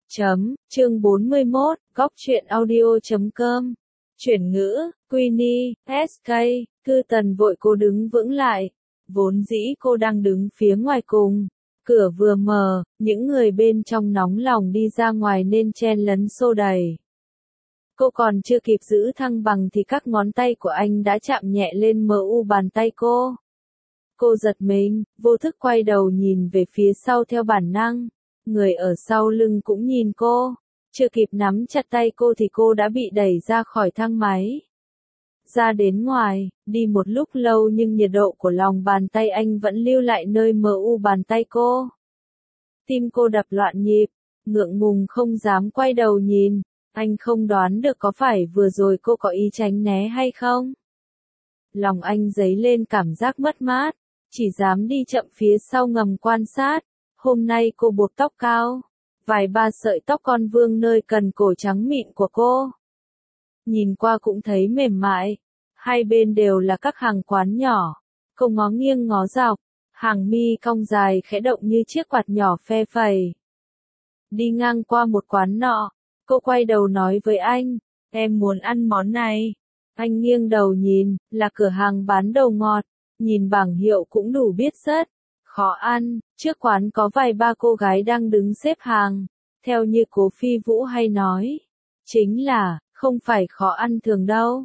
Chương 41, góc truyện audio.com. Chuyển ngữ, Queenie, SK, Cư Tần vội cô đứng vững lại. Vốn dĩ cô đang đứng phía ngoài cùng. Cửa vừa mở, những người bên trong nóng lòng đi ra ngoài nên chen lấn xô đẩy. Cô còn chưa kịp giữ thăng bằng thì các ngón tay của anh đã chạm nhẹ lên mu bàn tay cô. Cô giật mình, vô thức quay đầu nhìn về phía sau theo bản năng. Người ở sau lưng cũng nhìn cô. Chưa kịp nắm chặt tay cô thì cô đã bị đẩy ra khỏi thang máy. Ra đến ngoài, đi một lúc lâu nhưng nhiệt độ của lòng bàn tay anh vẫn lưu lại nơi mu bàn tay cô. Tim cô đập loạn nhịp, ngượng ngùng không dám quay đầu nhìn. Anh không đoán được có phải vừa rồi cô có ý tránh né hay không. Lòng anh dấy lên cảm giác mất mát, chỉ dám đi chậm phía sau ngầm quan sát. Hôm nay cô buộc tóc cao, vài ba sợi tóc con vương nơi cần cổ trắng mịn của cô. Nhìn qua cũng thấy mềm mại, hai bên đều là các hàng quán nhỏ. Cô ngó nghiêng ngó dọc, hàng mi cong dài khẽ động như chiếc quạt nhỏ phe phẩy. Đi ngang qua một quán nọ, cô quay đầu nói với anh, em muốn ăn món này. Anh nghiêng đầu nhìn, là cửa hàng bán đồ ngọt, nhìn bảng hiệu cũng đủ biết rất khó ăn. Trước quán có vài ba cô gái đang đứng xếp hàng, theo như Cố Phi Vũ hay nói, chính là, không phải khó ăn thường đâu.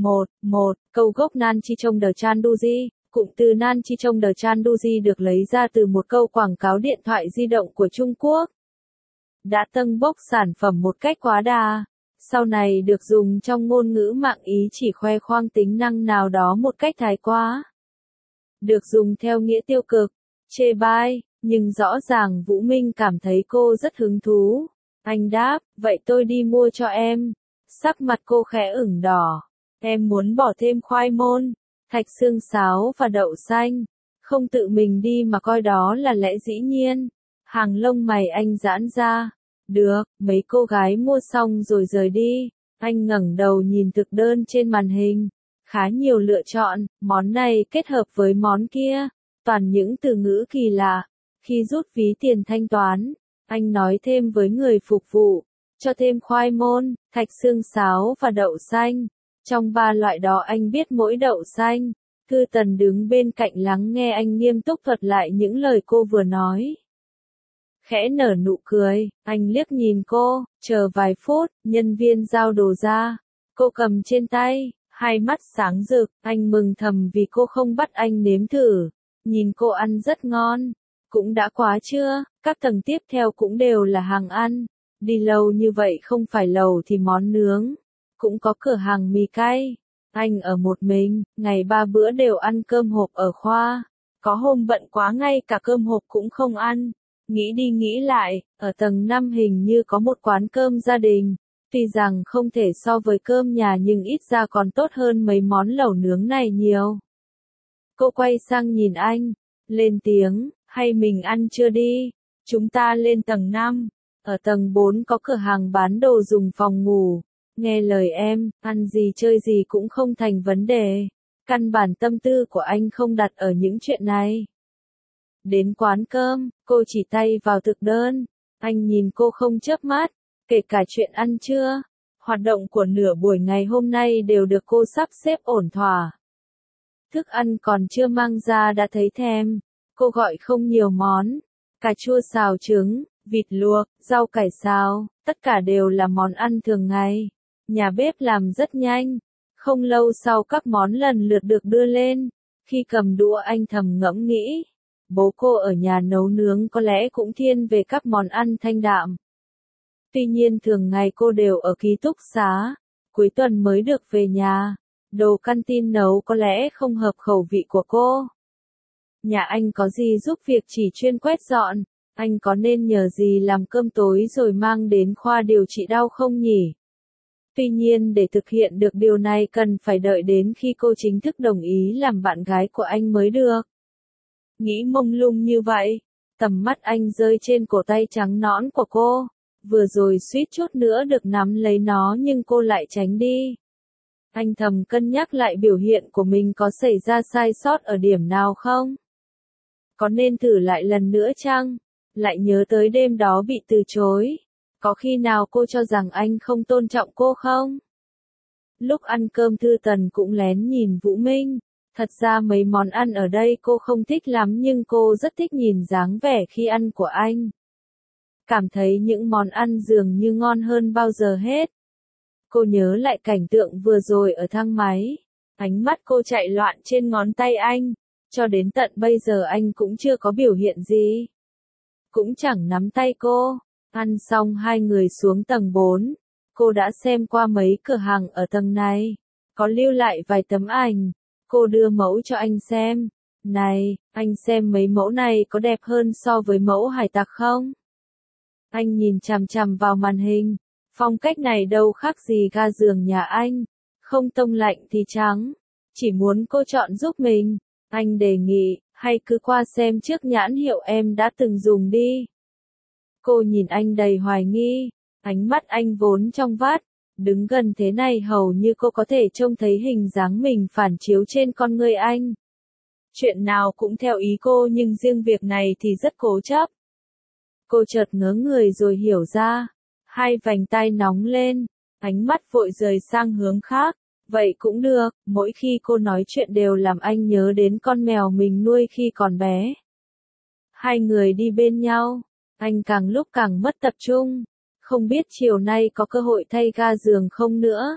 Câu gốc Nan Chi Trong Đờ Chan Du Di, cụm từ Nan Chi Trong Đờ Chan Du Di được lấy ra từ một câu quảng cáo điện thoại di động của Trung Quốc. Đã tâng bốc sản phẩm một cách quá đà, sau này được dùng trong ngôn ngữ mạng ý chỉ khoe khoang tính năng nào đó một cách thái quá. Được dùng theo nghĩa tiêu cực, chê bai, nhưng rõ ràng Vũ Minh cảm thấy cô rất hứng thú. Anh đáp, vậy tôi đi mua cho em. Sắc mặt cô khẽ ửng đỏ. Em muốn bỏ thêm khoai môn, thạch xương sáo và đậu xanh. Không tự mình đi mà coi đó là lẽ dĩ nhiên. Hàng lông mày anh giãn ra. Được, mấy cô gái mua xong rồi rời đi. Anh ngẩng đầu nhìn thực đơn trên màn hình. Khá nhiều lựa chọn, món này kết hợp với món kia. Toàn những từ ngữ kỳ lạ. Khi rút ví tiền thanh toán, anh nói thêm với người phục vụ, cho thêm khoai môn, thạch xương sáo và đậu xanh. Trong ba loại đó anh biết mỗi đậu xanh. Cư Tần đứng bên cạnh lắng nghe anh nghiêm túc thuật lại những lời cô vừa nói. Khẽ nở nụ cười, anh liếc nhìn cô, chờ vài phút, nhân viên giao đồ ra. Cô cầm trên tay, hai mắt sáng rực, anh mừng thầm vì cô không bắt anh nếm thử. Nhìn cô ăn rất ngon. Cũng đã quá chưa, các tầng tiếp theo cũng đều là hàng ăn. Đi lâu như vậy không phải lẩu thì món nướng. Cũng có cửa hàng mì cay. Anh ở một mình, ngày 3 bữa đều ăn cơm hộp ở khoa. Có hôm bận quá ngay cả cơm hộp cũng không ăn. Nghĩ đi nghĩ lại, ở tầng 5 hình như có một quán cơm gia đình. Tuy rằng không thể so với cơm nhà nhưng ít ra còn tốt hơn mấy món lẩu nướng này nhiều. Cô quay sang nhìn anh, lên tiếng, hay mình ăn chưa đi? Chúng ta lên tầng 5. Ở tầng 4 có cửa hàng bán đồ dùng phòng ngủ. Nghe lời em, ăn gì chơi gì cũng không thành vấn đề. Căn bản tâm tư của anh không đặt ở những chuyện này. Đến quán cơm, cô chỉ tay vào thực đơn. Anh nhìn cô không chớp mắt, kể cả chuyện ăn trưa. Hoạt động của nửa buổi ngày hôm nay đều được cô sắp xếp ổn thỏa. Thức ăn còn chưa mang ra đã thấy thèm. Cô gọi không nhiều món. Cà chua xào trứng, vịt luộc, rau cải xào, tất cả đều là món ăn thường ngày. Nhà bếp làm rất nhanh. Không lâu sau các món lần lượt được đưa lên. Khi cầm đũa anh thầm ngẫm nghĩ. Bố cô ở nhà nấu nướng có lẽ cũng thiên về các món ăn thanh đạm. Tuy nhiên thường ngày cô đều ở ký túc xá. Cuối tuần mới được về nhà. Đồ canteen nấu có lẽ không hợp khẩu vị của cô. Nhà anh có gì giúp việc chỉ chuyên quét dọn, anh có nên nhờ gì làm cơm tối rồi mang đến khoa điều trị đau không nhỉ? Tuy nhiên để thực hiện được điều này cần phải đợi đến khi cô chính thức đồng ý làm bạn gái của anh mới được. Nghĩ mông lung như vậy, tầm mắt anh rơi trên cổ tay trắng nõn của cô. Vừa rồi suýt chút nữa được nắm lấy nó nhưng cô lại tránh đi. Anh thầm cân nhắc lại biểu hiện của mình có xảy ra sai sót ở điểm nào không? Có nên thử lại lần nữa chăng? Lại nhớ tới đêm đó bị từ chối. Có khi nào cô cho rằng anh không tôn trọng cô không? Lúc ăn cơm Thư Tần cũng lén nhìn Vũ Minh. Thật ra mấy món ăn ở đây cô không thích lắm nhưng cô rất thích nhìn dáng vẻ khi ăn của anh. Cảm thấy những món ăn dường như ngon hơn bao giờ hết. Cô nhớ lại cảnh tượng vừa rồi ở thang máy. Ánh mắt cô chạy loạn trên ngón tay anh. Cho đến tận bây giờ anh cũng chưa có biểu hiện gì. Cũng chẳng nắm tay cô. Ăn xong hai người xuống tầng 4. Cô đã xem qua mấy cửa hàng ở tầng này. Có lưu lại vài tấm ảnh. Cô đưa mẫu cho anh xem. Này, anh xem mấy mẫu này có đẹp hơn so với mẫu hải tặc không? Anh nhìn chằm chằm vào màn hình. Phong cách này đâu khác gì ga giường nhà anh. Không tông lạnh thì trắng. Chỉ muốn cô chọn giúp mình. Anh đề nghị, hay cứ qua xem trước nhãn hiệu em đã từng dùng đi. Cô nhìn anh đầy hoài nghi. Ánh mắt anh vốn trong vắt. Đứng gần thế này hầu như cô có thể trông thấy hình dáng mình phản chiếu trên con ngươi anh. Chuyện nào cũng theo ý cô nhưng riêng việc này thì rất cố chấp. Cô chợt ngớ người rồi hiểu ra. Hai vành tai nóng lên. Ánh mắt vội rời sang hướng khác. Vậy cũng được, mỗi khi cô nói chuyện đều làm anh nhớ đến con mèo mình nuôi khi còn bé. Hai người đi bên nhau. Anh càng lúc càng mất tập trung. Không biết chiều nay có cơ hội thay ga giường không nữa.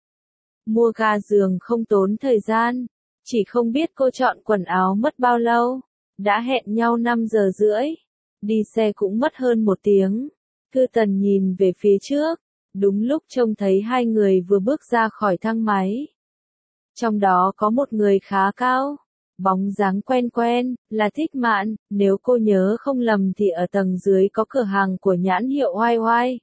Mua ga giường không tốn thời gian. Chỉ không biết cô chọn quần áo mất bao lâu. Đã hẹn nhau 5 giờ rưỡi. Đi xe cũng mất hơn 1 tiếng. Thư Tần nhìn về phía trước. Đúng lúc trông thấy hai người vừa bước ra khỏi thang máy. Trong đó có một người khá cao. Bóng dáng quen quen, là Thích Mạn. Nếu cô nhớ không lầm thì ở tầng dưới có cửa hàng của nhãn hiệu Oai Oai.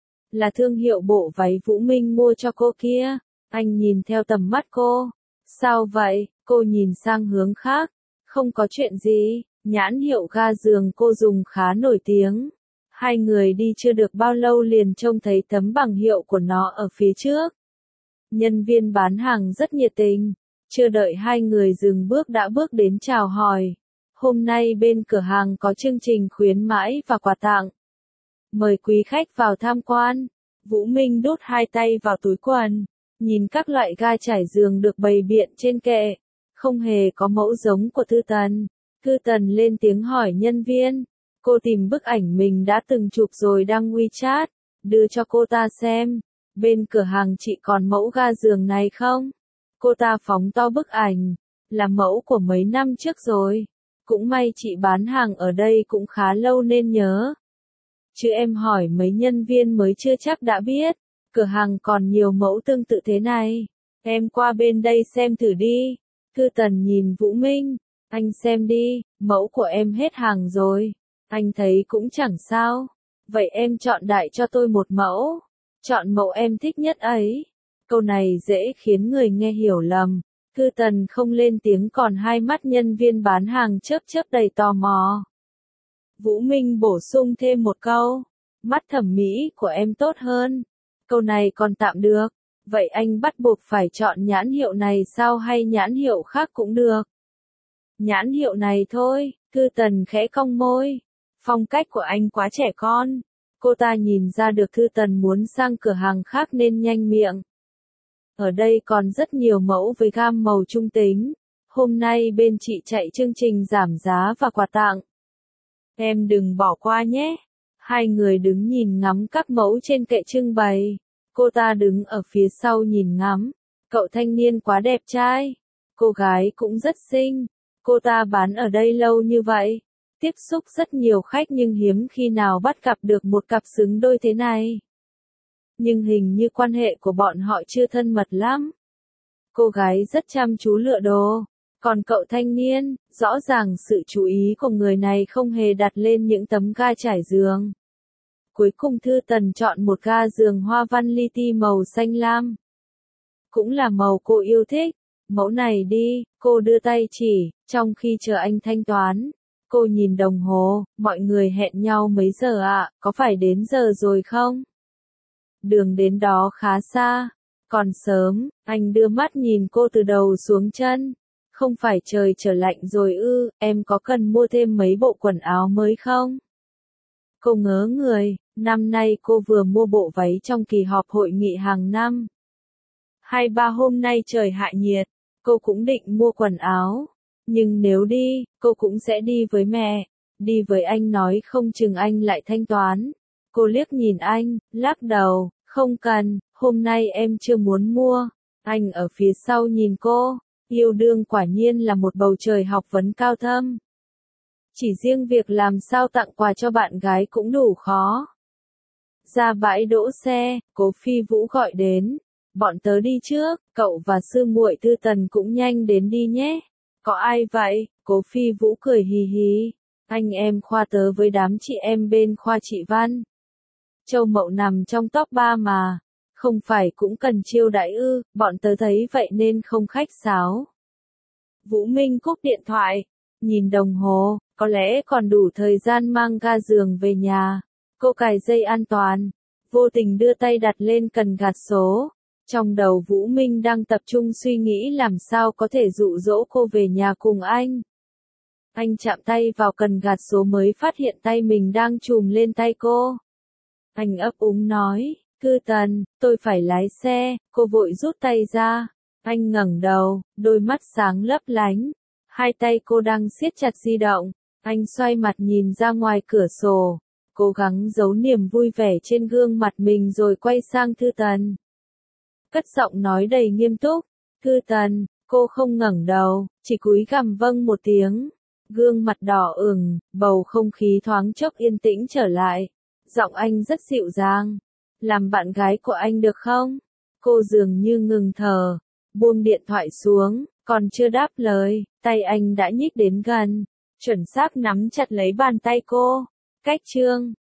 Là thương hiệu bộ váy Vũ Minh mua cho cô kia. Anh nhìn theo tầm mắt cô. Sao vậy? Cô nhìn sang hướng khác. Không có chuyện gì. Nhãn hiệu ga giường cô dùng khá nổi tiếng. Hai người đi chưa được bao lâu liền trông thấy tấm bảng hiệu của nó ở phía trước. Nhân viên bán hàng rất nhiệt tình. Chưa đợi hai người dừng bước đã bước đến chào hỏi. Hôm nay bên cửa hàng có chương trình khuyến mãi và quà tặng. Mời quý khách vào tham quan. Vũ Minh đút hai tay vào túi quần. Nhìn các loại ga trải giường được bày biện trên kệ. Không hề có mẫu giống của Thư Tần. Thư Tần lên tiếng hỏi nhân viên. Cô tìm bức ảnh mình đã từng chụp rồi đăng WeChat. Đưa cho cô ta xem. Bên cửa hàng chị còn mẫu ga giường này không? Cô ta phóng to bức ảnh. Là mẫu của mấy năm trước rồi. Cũng may chị bán hàng ở đây cũng khá lâu nên nhớ. Chứ em hỏi mấy nhân viên mới chưa chắc đã biết. Cửa hàng còn nhiều mẫu tương tự thế này. Em qua bên đây xem thử đi. Thư Tần nhìn Vũ Minh. Anh xem đi, mẫu của em hết hàng rồi. Anh thấy cũng chẳng sao. Vậy em chọn đại cho tôi một mẫu. Chọn mẫu em thích nhất ấy. Câu này dễ khiến người nghe hiểu lầm. Thư Tần không lên tiếng còn hai mắt nhân viên bán hàng chớp chớp đầy tò mò. Vũ Minh bổ sung thêm một câu. Mắt thẩm mỹ của em tốt hơn. Câu này còn tạm được. Vậy anh bắt buộc phải chọn nhãn hiệu này sao hay nhãn hiệu khác cũng được? Nhãn hiệu này thôi. Thư Tần khẽ cong môi. Phong cách của anh quá trẻ con. Cô ta nhìn ra được Thư Tần muốn sang cửa hàng khác nên nhanh miệng. Ở đây còn rất nhiều mẫu với gam màu trung tính. Hôm nay bên chị chạy chương trình giảm giá và quà tặng. Em đừng bỏ qua nhé. Hai người đứng nhìn ngắm các mẫu trên kệ trưng bày. Cô ta đứng ở phía sau nhìn ngắm. Cậu thanh niên quá đẹp trai. Cô gái cũng rất xinh. Cô ta bán ở đây lâu như vậy. Tiếp xúc rất nhiều khách nhưng hiếm khi nào bắt gặp được một cặp xứng đôi thế này. Nhưng hình như quan hệ của bọn họ chưa thân mật lắm. Cô gái rất chăm chú lựa đồ. Còn cậu thanh niên, rõ ràng sự chú ý của người này không hề đặt lên những tấm ga trải giường. Cuối cùng Thư Tần chọn một ga giường hoa văn li ti màu xanh lam. Cũng là màu cô yêu thích. Mẫu này đi, cô đưa tay chỉ, trong khi chờ anh thanh toán. Cô nhìn đồng hồ, mọi người hẹn nhau mấy giờ ạ, có phải đến giờ rồi không? Đường đến đó khá xa. Còn sớm, anh đưa mắt nhìn cô từ đầu xuống chân. Không phải trời trở lạnh rồi ư, em có cần mua thêm mấy bộ quần áo mới không? Cô ngớ người, năm nay cô vừa mua bộ váy trong kỳ họp hội nghị hàng năm. 2-3 hôm nay trời hạ nhiệt, cô cũng định mua quần áo. Nhưng nếu đi, cô cũng sẽ đi với mẹ. Đi với anh nói không chừng anh lại thanh toán. Cô liếc nhìn anh, lắc đầu, không cần, hôm nay em chưa muốn mua. Anh ở phía sau nhìn cô, yêu đương quả nhiên là một bầu trời học vấn cao thâm. Chỉ riêng việc làm sao tặng quà cho bạn gái cũng đủ khó. Ra bãi đỗ xe, Cố Phi Vũ gọi đến. Bọn tớ đi trước, cậu và sư muội Tư Tần cũng nhanh đến đi nhé. Có ai vậy? Cố Phi Vũ cười hì hì. Anh em khoa tớ với đám chị em bên khoa chị Văn. Châu Mậu nằm trong top 3 mà. Không phải cũng cần chiêu đãi ư, bọn tớ thấy vậy nên không khách sáo. Vũ Minh cúp điện thoại. Nhìn đồng hồ, có lẽ còn đủ thời gian mang ga giường về nhà. Cô cài dây an toàn. Vô tình đưa tay đặt lên cần gạt số. Trong đầu Vũ Minh đang tập trung suy nghĩ làm sao có thể dụ dỗ cô về nhà cùng anh. Anh chạm tay vào cần gạt số mới phát hiện tay mình đang chùm lên tay cô. Anh ấp úng nói, Cư Tần, tôi phải lái xe, cô vội rút tay ra. Anh ngẩng đầu, đôi mắt sáng lấp lánh. Hai tay cô đang siết chặt di động. Anh xoay mặt nhìn ra ngoài cửa sổ. Cố gắng giấu niềm vui vẻ trên gương mặt mình rồi quay sang Thư Tần. Cất giọng nói đầy nghiêm túc. Thư Tần, cô không ngẩng đầu, chỉ cúi gằm vâng một tiếng. Gương mặt đỏ ửng, bầu không khí thoáng chốc yên tĩnh trở lại. Giọng anh rất dịu dàng. Làm bạn gái của anh được không? Cô dường như ngừng thở, buông điện thoại xuống, còn chưa đáp lời, tay anh đã nhích đến gần, chuẩn xác nắm chặt lấy bàn tay cô. Cách chương